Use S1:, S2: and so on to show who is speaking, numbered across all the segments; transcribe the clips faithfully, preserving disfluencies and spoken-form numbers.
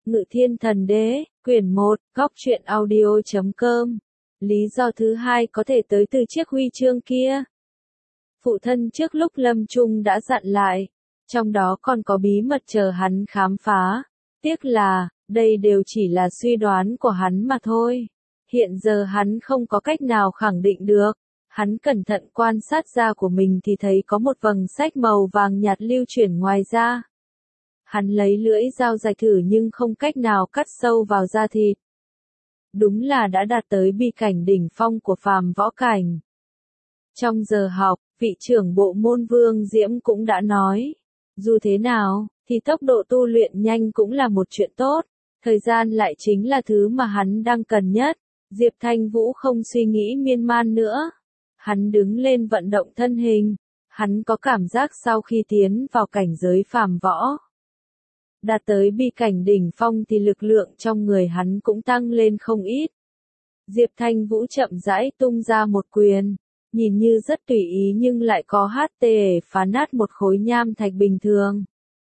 S1: Ngự Thiên Thần Đế, quyển một, góc truyện audio chấm com. Lý do thứ hai có thể tới từ chiếc huy chương kia. Phụ thân trước lúc lâm chung đã dặn lại, trong đó còn có bí mật chờ hắn khám phá. Tiếc là, đây đều chỉ là suy đoán của hắn mà thôi. Hiện giờ hắn không có cách nào khẳng định được. Hắn cẩn thận quan sát da của mình thì thấy có một vầng sách màu vàng nhạt lưu chuyển ngoài da. Hắn lấy lưỡi dao rạch thử nhưng không cách nào cắt sâu vào da thịt. Đúng là đã đạt tới bi cảnh đỉnh phong của phàm võ cảnh. Trong giờ học, vị trưởng bộ môn Vương Diễm cũng đã nói, dù thế nào, thì tốc độ tu luyện nhanh cũng là một chuyện tốt, thời gian lại chính là thứ mà hắn đang cần nhất. Diệp Thanh Vũ không suy nghĩ miên man nữa. Hắn đứng lên vận động thân hình, hắn có cảm giác sau khi tiến vào cảnh giới phàm võ, đạt tới bi cảnh đỉnh phong thì lực lượng trong người hắn cũng tăng lên không ít. Diệp Thanh Vũ chậm rãi tung ra một quyền, nhìn như rất tùy ý nhưng lại có hát tê phá nát một khối nham thạch bình thường.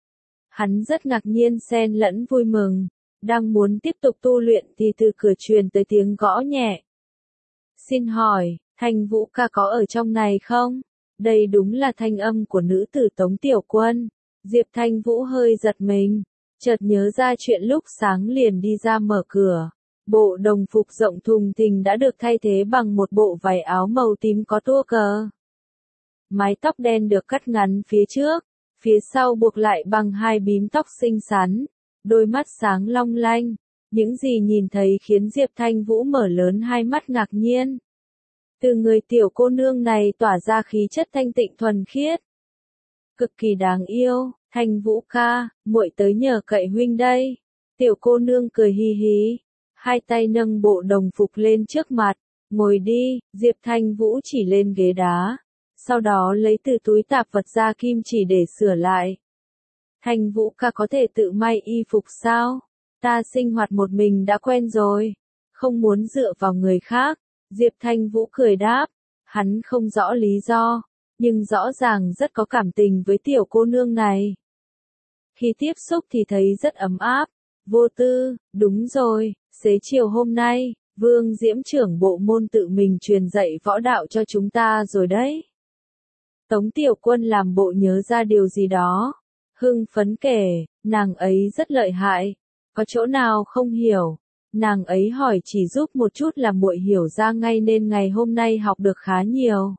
S1: Hắn rất ngạc nhiên xen lẫn vui mừng, đang muốn tiếp tục tu luyện thì từ cửa truyền tới tiếng gõ nhẹ. Xin hỏi, Thanh Vũ ca có ở trong này không? Đây đúng là thanh âm của nữ tử Tống Tiểu Quân. Diệp Thanh Vũ hơi giật mình, chợt nhớ ra chuyện lúc sáng liền đi ra mở cửa. Bộ đồng phục rộng thùng thình đã được thay thế bằng một bộ váy áo màu tím có tua cờ. Mái tóc đen được cắt ngắn phía trước, phía sau buộc lại bằng hai bím tóc xinh xắn, đôi mắt sáng long lanh. Những gì nhìn thấy khiến Diệp Thanh Vũ mở lớn hai mắt ngạc nhiên. Từ người tiểu cô nương này tỏa ra khí chất thanh tịnh thuần khiết, cực kỳ đáng yêu. Thanh Vũ ca, muội tới nhờ cậy huynh đây. Tiểu cô nương cười hi hí, hai tay nâng bộ đồng phục lên trước mặt. Ngồi đi. Diệp Thanh Vũ chỉ lên ghế đá, sau đó lấy từ túi tạp vật ra kim chỉ để sửa lại. Thanh Vũ ca có thể tự may y phục sao? Ta sinh hoạt một mình đã quen rồi, không muốn dựa vào người khác. Diệp Thanh Vũ cười đáp, hắn không rõ lý do, nhưng rõ ràng rất có cảm tình với tiểu cô nương này. Khi tiếp xúc thì thấy rất ấm áp, vô tư. Đúng rồi, xế chiều hôm nay, Vương Diễm trưởng bộ môn tự mình truyền dạy võ đạo cho chúng ta rồi đấy. Tống Tiểu Quân làm bộ nhớ ra điều gì đó, hưng phấn kể, nàng ấy rất lợi hại, có chỗ nào không hiểu. Nàng ấy hỏi chỉ giúp một chút là muội hiểu ra ngay nên ngày hôm nay học được khá nhiều.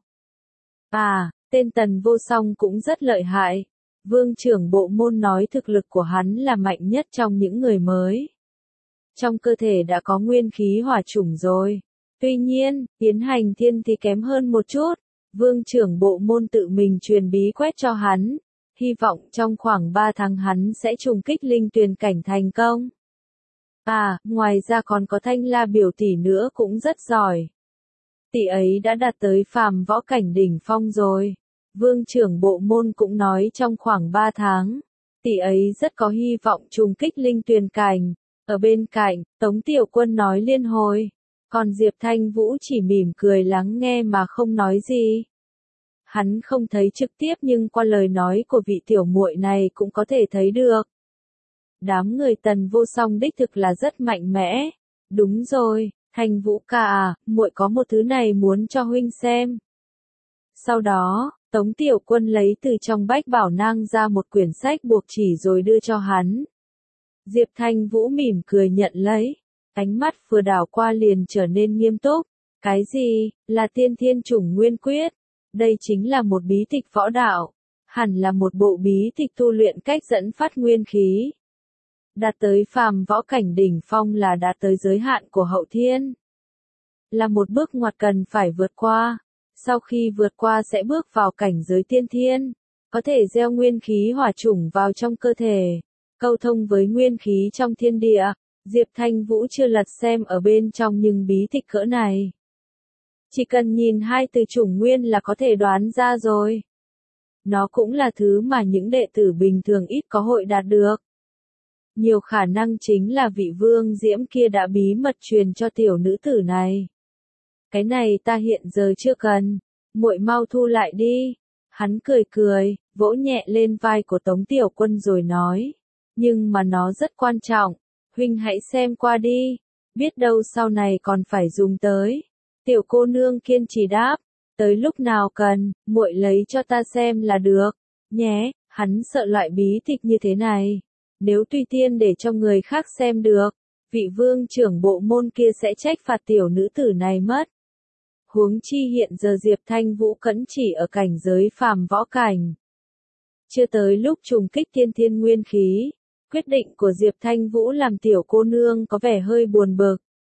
S1: À, tên Tần Vô Song cũng rất lợi hại. Vương trưởng bộ môn nói thực lực của hắn là mạnh nhất trong những người mới. Trong cơ thể đã có nguyên khí hỏa chủng rồi. Tuy nhiên, tiến hành thiên thì kém hơn một chút. Vương trưởng bộ môn tự mình truyền bí quyết cho hắn. Hy vọng trong khoảng ba tháng hắn sẽ trùng kích linh tuyền cảnh thành công. À, ngoài ra còn có Thanh La biểu tỷ nữa cũng rất giỏi. Tỷ ấy đã đạt tới phàm võ cảnh đỉnh phong rồi. Vương trưởng bộ môn cũng nói trong khoảng ba tháng, tỷ ấy rất có hy vọng trùng kích linh tuyền cảnh. Ở bên cạnh, Tống Tiểu Quân nói liên hồi, còn Diệp Thanh Vũ chỉ mỉm cười lắng nghe mà không nói gì. Hắn không thấy trực tiếp nhưng qua lời nói của vị tiểu muội này cũng có thể thấy được. Đám người Tần Vô Song đích thực là rất mạnh mẽ. Đúng rồi, Thanh Vũ ca à, muội có một thứ này muốn cho huynh xem. Sau đó, Tống Tiểu Quân lấy từ trong bách bảo nang ra một quyển sách buộc chỉ rồi đưa cho hắn. Diệp Thanh Vũ mỉm cười nhận lấy, ánh mắt vừa đảo qua liền trở nên nghiêm túc. Cái gì, là tiên thiên chủng nguyên quyết? Đây chính là một bí tịch võ đạo, hẳn là một bộ bí tịch tu luyện cách dẫn phát nguyên khí. Đạt tới phàm võ cảnh đỉnh phong là đạt tới giới hạn của hậu thiên. Là một bước ngoặt cần phải vượt qua. Sau khi vượt qua sẽ bước vào cảnh giới tiên thiên, có thể gieo nguyên khí hỏa chủng vào trong cơ thể, câu thông với nguyên khí trong thiên địa. Diệp Thanh Vũ chưa lật xem ở bên trong nhưng bí tịch cỡ này, chỉ cần nhìn hai từ chủng nguyên là có thể đoán ra rồi. Nó cũng là thứ mà những đệ tử bình thường ít có hội đạt được. Nhiều khả năng chính là vị Vương Diễm kia đã bí mật truyền cho tiểu nữ tử này. Cái này ta hiện giờ chưa cần, muội mau thu lại đi. Hắn cười cười, vỗ nhẹ lên vai của Tống Tiểu Quân rồi nói, nhưng mà nó rất quan trọng, huynh hãy xem qua đi, biết đâu sau này còn phải dùng tới. Tiểu cô nương kiên trì đáp, tới lúc nào cần, muội lấy cho ta xem là được, nhé, hắn sợ loại bí tịch như thế này. Nếu tùy tiên để cho người khác xem được, vị vương trưởng bộ môn kia sẽ trách phạt tiểu nữ tử này mất. Huống chi hiện giờ Diệp Thanh Vũ cẫn chỉ ở cảnh giới phàm võ cảnh. Chưa tới lúc trùng kích tiên thiên nguyên khí, quyết định của Diệp Thanh Vũ làm tiểu cô nương có vẻ hơi buồn bực.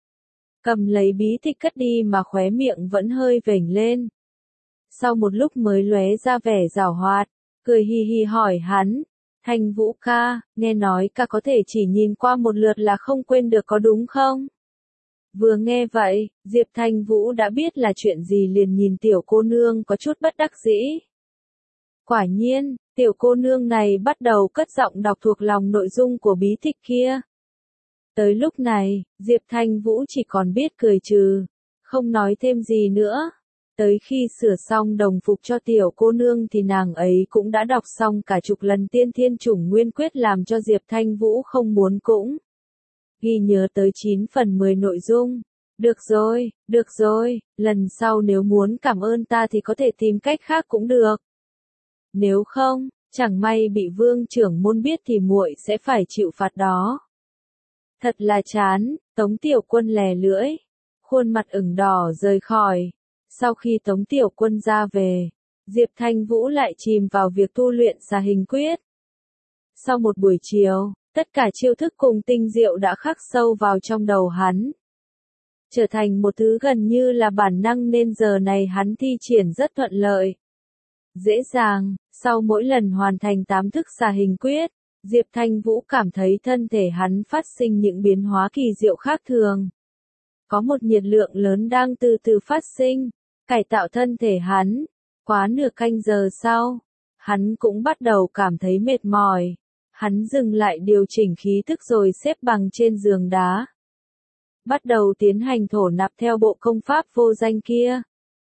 S1: Cầm lấy bí tịch cất đi mà khóe miệng vẫn hơi vểnh lên. Sau một lúc mới lóe ra vẻ giảo hoạt, cười hi hi hỏi hắn, Thanh Vũ ca, nghe nói ca có thể chỉ nhìn qua một lượt là không quên được có đúng không? Vừa nghe vậy, Diệp Thanh Vũ đã biết là chuyện gì liền nhìn tiểu cô nương có chút bất đắc dĩ. Quả nhiên, tiểu cô nương này bắt đầu cất giọng đọc thuộc lòng nội dung của bí tịch kia. Tới lúc này, Diệp Thanh Vũ chỉ còn biết cười trừ, không nói thêm gì nữa. Tới khi sửa xong đồng phục cho tiểu cô nương thì nàng ấy cũng đã đọc xong cả chục lần tiên thiên chủng nguyên quyết làm cho Diệp Thanh Vũ không muốn cũng. Ghi nhớ tới chín phần mười nội dung. Được rồi, được rồi, lần sau nếu muốn cảm ơn ta thì có thể tìm cách khác cũng được. Nếu không, chẳng may bị vương trưởng môn biết thì muội sẽ phải chịu phạt đó. Thật là chán, Tống Tiểu Quân lè lưỡi, khuôn mặt ửng đỏ rời khỏi. Sau khi Tống Tiểu Quân ra về, Diệp Thanh Vũ lại chìm vào việc tu luyện xà hình quyết. Sau một buổi chiều, tất cả chiêu thức cùng tinh diệu đã khắc sâu vào trong đầu hắn. Trở thành một thứ gần như là bản năng nên giờ này hắn thi triển rất thuận lợi. Dễ dàng, sau mỗi lần hoàn thành tám thức xà hình quyết, Diệp Thanh Vũ cảm thấy thân thể hắn phát sinh những biến hóa kỳ diệu khác thường. Có một nhiệt lượng lớn đang từ từ phát sinh, cải tạo thân thể hắn. Quá nửa canh giờ sau, hắn cũng bắt đầu cảm thấy mệt mỏi. Hắn dừng lại điều chỉnh khí thức rồi xếp bằng trên giường đá. Bắt đầu tiến hành thổ nạp theo bộ công pháp vô danh kia.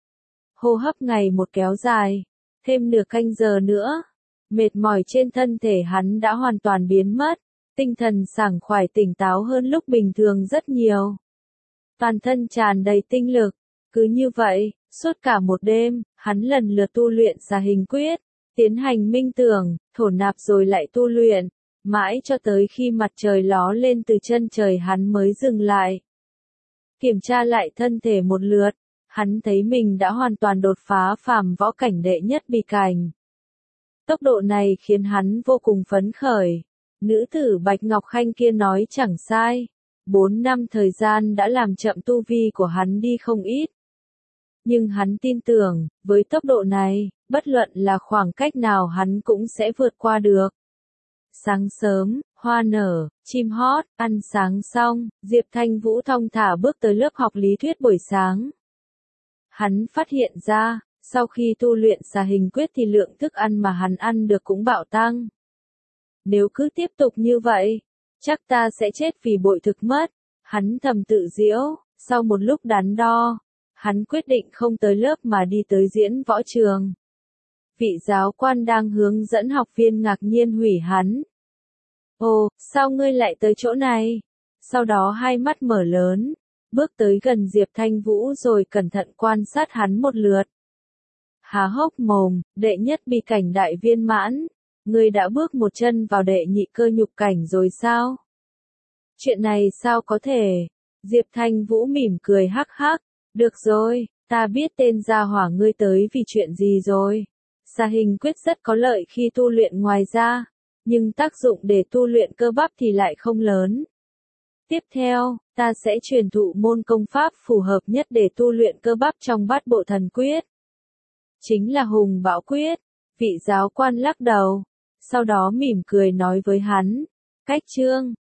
S1: Hô hấp ngày một kéo dài, thêm nửa canh giờ nữa. Mệt mỏi trên thân thể hắn đã hoàn toàn biến mất, tinh thần sảng khoái tỉnh táo hơn lúc bình thường rất nhiều. Toàn thân tràn đầy tinh lực, cứ như vậy, suốt cả một đêm, hắn lần lượt tu luyện xà hình quyết, tiến hành minh tưởng, thổ nạp rồi lại tu luyện, mãi cho tới khi mặt trời ló lên từ chân trời hắn mới dừng lại. Kiểm tra lại thân thể một lượt, hắn thấy mình đã hoàn toàn đột phá phàm võ cảnh đệ nhất bì cảnh. Tốc độ này khiến hắn vô cùng phấn khởi. Nữ tử Bạch Ngọc Khanh kia nói chẳng sai. Bốn năm thời gian đã làm chậm tu vi của hắn đi không ít. Nhưng hắn tin tưởng, với tốc độ này, bất luận là khoảng cách nào hắn cũng sẽ vượt qua được. Sáng sớm, hoa nở, chim hót, ăn sáng xong, Diệp Thanh Vũ thong thả bước tới lớp học lý thuyết buổi sáng. Hắn phát hiện ra, sau khi tu luyện xà hình quyết thì lượng thức ăn mà hắn ăn được cũng bạo tăng. Nếu cứ tiếp tục như vậy, chắc ta sẽ chết vì bội thực mất. Hắn thầm tự giễu, sau một lúc đắn đo, hắn quyết định không tới lớp mà đi tới diễn võ trường. Vị giáo quan đang hướng dẫn học viên ngạc nhiên hủy hắn. Ồ, sao ngươi lại tới chỗ này? Sau đó hai mắt mở lớn, bước tới gần Diệp Thanh Vũ rồi cẩn thận quan sát hắn một lượt. Há hốc mồm, đệ nhất bì cảnh đại viên mãn, ngươi đã bước một chân vào đệ nhị cơ nhục cảnh rồi sao? Chuyện này sao có thể? Diệp Thanh Vũ mỉm cười hắc hắc, được rồi, ta biết tên gia hỏa ngươi tới vì chuyện gì rồi. Xà hình quyết rất có lợi khi tu luyện ngoài ra, nhưng tác dụng để tu luyện cơ bắp thì lại không lớn. Tiếp theo, ta sẽ truyền thụ môn công pháp phù hợp nhất để tu luyện cơ bắp trong bát bộ thần quyết. Chính là hùng bạo quyết. Vị giáo quan lắc đầu, sau đó mỉm cười nói với hắn, cách chương,